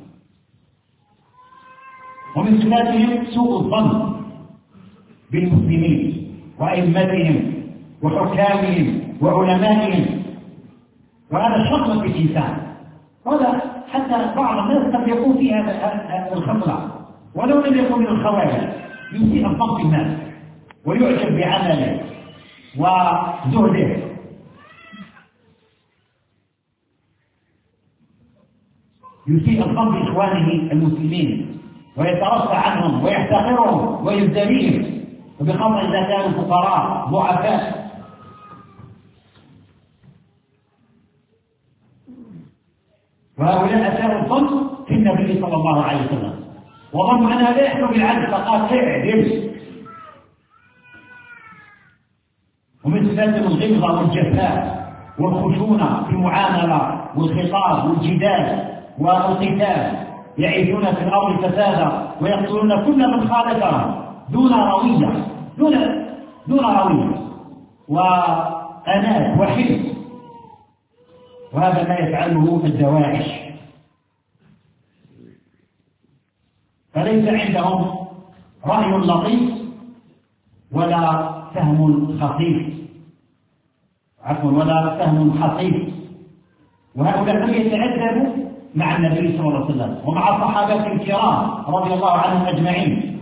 ومن صفاتهم سوء الظن بالمسلمين وأئمتهم وحكامهم وعلمائهم، وهذا شر في الإنسان. وهذا حتى بعض الناس قد يكون في هذا الخطأ ولو لم يكن من الخوارج، يسيء الظن بالناس ويعجب بعمله وزهده. يسيء الظن بإخوانه المسلمين ويترفع عنهم ويحتقرهم ويزدريهم، وبخاصة إذا كانوا فقراء ضعفاء. وهؤلاء أساءوا الظن في النبي صلى الله عليه وسلم وظنوا أنها لا يحلو بالعدل فقال اعدل. ومن صفاتهم الغلظة والجفاء والخشونة في المعاملة والخطاب والجدال والقتال، يعيشون في الأرض فسادا ويقتلون كل من خالفهم دون روية دون دون روية وأنات وحلم، وهذا ما يفعله الدواعش. فليس عندهم رأي لطيف ولا فهم خفيف عفوا ولا فهم حصيف. وهؤلاء يتأدبوا مع النبي صلى الله عليه وسلم ومع الصحابة الكرام رضي الله عنهم أجمعين،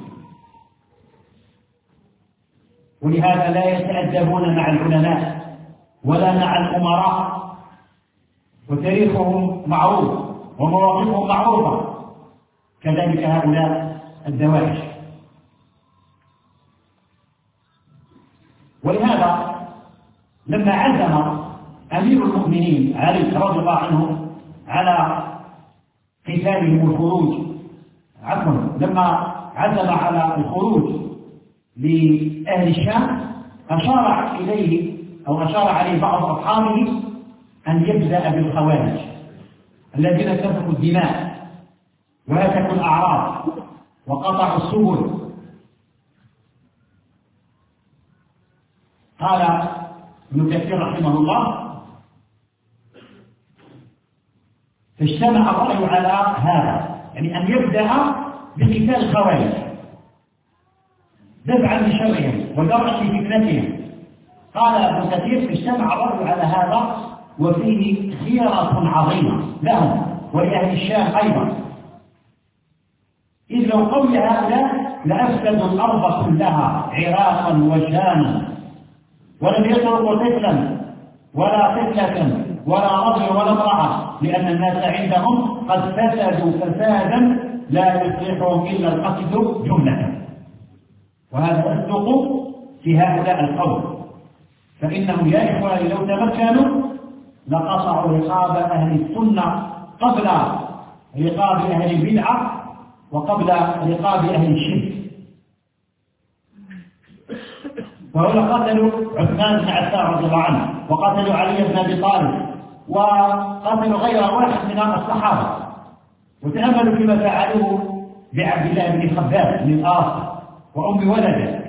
ولهذا لا يتأدبون مع العلماء ولا مع الأمراء، وتاريخهم معروف ومواقفهم معروفة. كذلك هؤلاء الدواعش. ولهذا لما عزم أمير المؤمنين علي رضي الله عنه على قتالهم والخروج عفوا لما عزم على الخروج لأهل الشام، أشار إليه أو أشار عليه بعض أصحابه أن يبدأ بالخوارج الذين سفكوا الدماء وهتكوا الأعراض وقطعوا السبل. قال ابن كثير رحمه الله: فاجتمع الرأي على هذا، يعني أن يبدأ بقتال الخوارج دفعا لشرهم ودرعا لفتنتهم. قال ابن كثير: اجتمع الرأي على هذا وفيه خيرة عظيمة لهم ولأهل الشام أيضا، إذ لو قول هؤلاء لأفسدوا الأرض كلها عراقا وشاما ولم يتركوا طفلا ولا طفلة ولا رجل ولا امرأة، لأن الناس عندهم قد فسدوا فسادا لا يصلحهم إلا القتل جملة. وهذا أصدق في هؤلاء القوم، فإنهم يا إخواني لو تمكنوا لقطعوا رقاب أهل السنة قبل رقاب أهل البدعة وقبل رقاب أهل الشرك. وهؤلاء قتلوا عثمان بن عفان رضي الله عنه، وقتلوا علي بن أبي طالب، وقتلوا غير واحد من الصحابة. وتأملوا فيما فعلوه بعبد الله بن خباب بن الآص وأم ولده،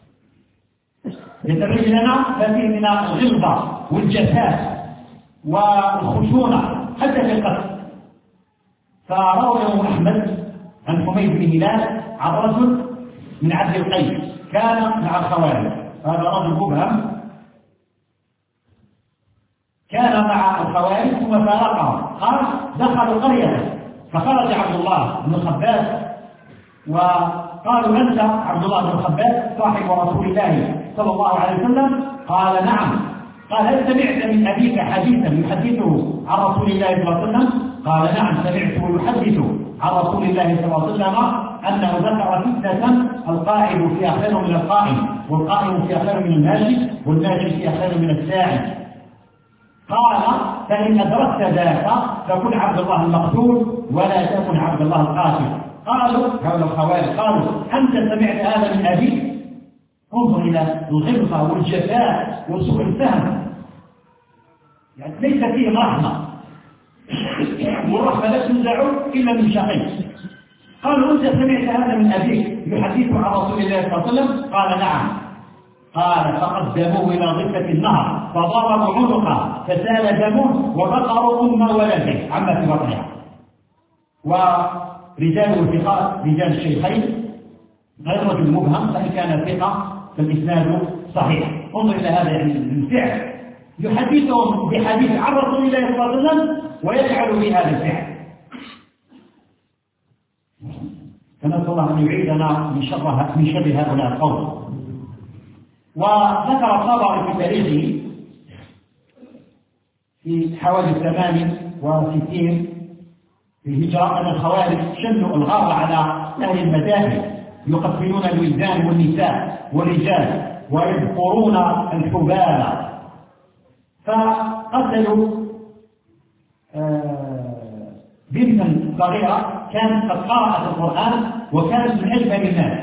يتبين لنا فيه من الغلظة والجفاف والخشونة حتى في القتل. فروى الإمام أحمد عن حميد بن هلال عن رجل من عبد القيس كان مع الخوارج، هذا رجل مبهم كان مع الخوارج ثم فارقهم، قال دخلوا قرية فخرج عبد الله بن خباب وقالوا أنت عبد الله بن خباب صاحب رسول الله صلى الله عليه وسلم؟ قال نعم. قال هل سمعت من أبيك حديثا يحدثه عن رسول الله صلى الله عليه وسلم؟ قال نعم سمعته يحدث عن رسول الله صلى الله عليه وسلم أنه ذكر فتنة القاعد فيها خير من القائم، والقائم فيها خير من الماشي، والماشي فيها خير من الساعي. قال فإن أدركت ذاك فكن عبد الله المقتول ولا تكن عبد الله القاتل. قالوا هؤلاء الخوارج قالوا أنت سمعت هذا من أبيك؟ انظر إلى الغلظة والجفاء وسوء الفهم، يعني ليس فيه رحمة، والرحمة لا تنزع إلا من شقي. قالوا أنت سمعت هذا من أبيك يحدث عن رسول الله صلى الله عليه وسلم؟ قال نعم. قال فقدموه إلى ضفة النهر فضربوا عنقه فسال دمه وبقروا أم ولده عما في بطنها. ورجاله الثقات رجال الشيخين غير رجل مبهم، فإن كان ثقة فالإسناد صحيح. انظر إلى هذا الفعل، يحدثهم بحديث عن رسول الله صلى الله عليه وسلم ويفعل بهذا الفعل. فنسأل الله أن يعيدنا من شر من شر هؤلاء القوم. وذكر الطبري في تاريخه في حوالي ثمان وستين في الهجرة أن الخوارج شنوا الغارة على أهل المذاهب، يقتلون الولدان والنساء والرجال ويذكرون الحبال. فقتلوا بنتا صغيرة كانت قد قرأت القرآن وكانت من أجمل الناس،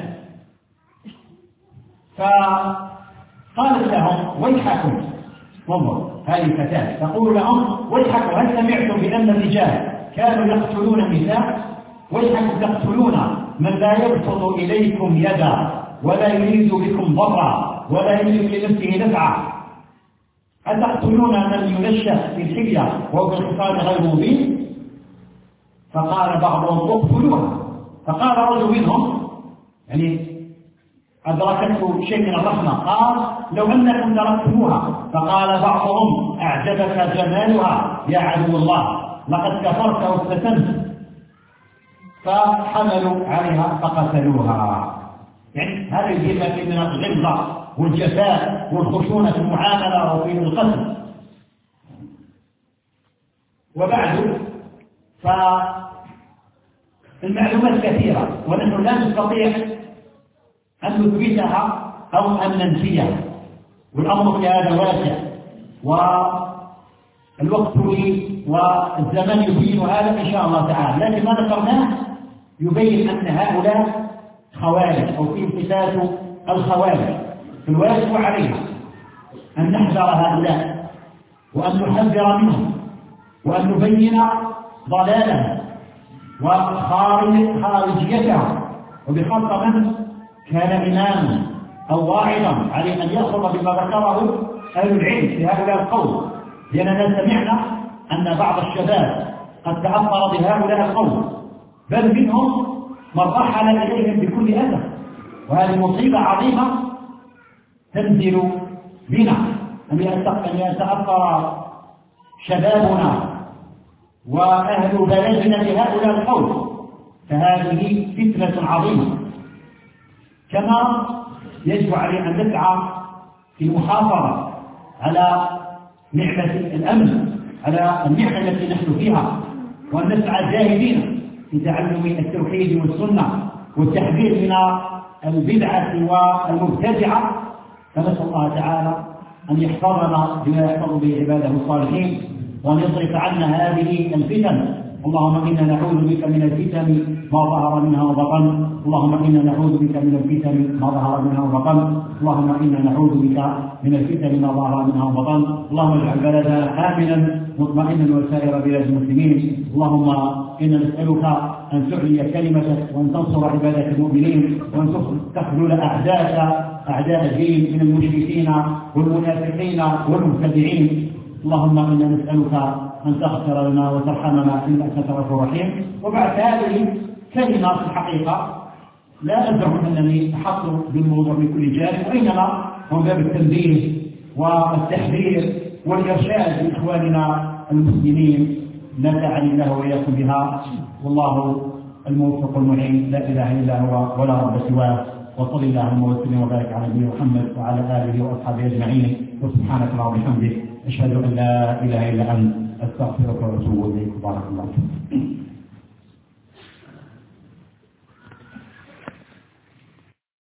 فقالت لهم ويحكم، انظر هذه الفتاة تقول لهم ويحكم هل سمعتم بأن الرجال كانوا يقتلون النساء؟ ويحكم تقتلون من لا يبسط إليكم يدا ولا يريد بكم ضرا ولا يملك لنفسه نفعا، أتقتلون من ينشأ في الحلية وهو بالخصام غير مبين؟ فقال بعضهم اقتلوها. فقال رجل منهم يعني أدركته شيء من الرحمة قال لو أنكم تركتموها. فقال بعضهم أعجبك جمالها يا عدو الله لقد كفرت وافتتنت، فحملوا عليها فقتلوها. يعني هذه الجملة من الغلظة والجفاء والخشونة في المعاملة وفي القتل. وبعد فالمعلومات كثيرة ونحن لا نستطيع أن نثبتها أو أن ننسيها، والأمر في هذا واسع والوقت لي والزمان يبين هذا إن شاء الله تعالى. لكن ما ذكرناه يبين أن هؤلاء خوارج أو في صفات الخوارج، فالواجب علينا أن نحذر هؤلاء وأن نحذر منهم وأن نبين ضلالهم وخارجيتهم، وبخاصة من كان إماما أو واعظا عليه أن يأخذ بما ذكره أهل العلم في هؤلاء القوم، لأننا سمعنا أن بعض الشباب قد تأثر بهؤلاء القوم، بل منهم من رحل إليهم بكل أذى، وهذه مصيبة عظيمة تنزل بنا أن يتأثر شبابنا وأهل بلدنا بهؤلاء القوم، فهذه فتنة عظيمة. كما يجب علينا أن نسعى في المحافظة على نعمة الأمن على المحنة التي نحن فيها، وأن نسعى جاهدين في تعلم التوحيد والسنة والتحذير من البدعة والمبتدعة. فنسأل الله تعالى أن يحفظنا بما يحفظ به عباده الصالحين، وأن يصرف عنا هذه الفتن. اللهم إنا نعوذ بك من الفتن ما ظهر منها وبطن، اللهم إنا نعوذ بك من الفتن ما ظهر منها وبطن، اللهم إنا نعوذ بك من الفتن ما ظهر منها وبطن. اللهم اجعل بلدنا آمنا مطمئنا وسائر بلاد المسلمين. اللهم إنا نسألك أن تعلي كلمتك وأن تنصر عبادك المؤمنين، وأن تخذل أعداءك أعداء الدين من المشركين والمنافقين والمبتدعين. اللهم إنا نسألك أن تغفر لنا وترحمنا إنك أنت الغفور الرحيم. وبعد هذه كلمة في الحقيقة لا أزعم أنني أحط بالموضوع من كل جانب، وإنما هو باب التنبيه والتحذير والإرشاد لإخواننا المسلمين نفعني الله وإياكم بها، والله الموفق المعين لا إله إلا هو ولا رب سواه. وصل اللهم وسلم وبارك على نبينا محمد وعلى آله وأصحابه أجمعين، وسبحانك اللهم وبحمدك أشهد أن لا إله إلا أنت أستغفرك وأتوب إليك. بارك الله فيك.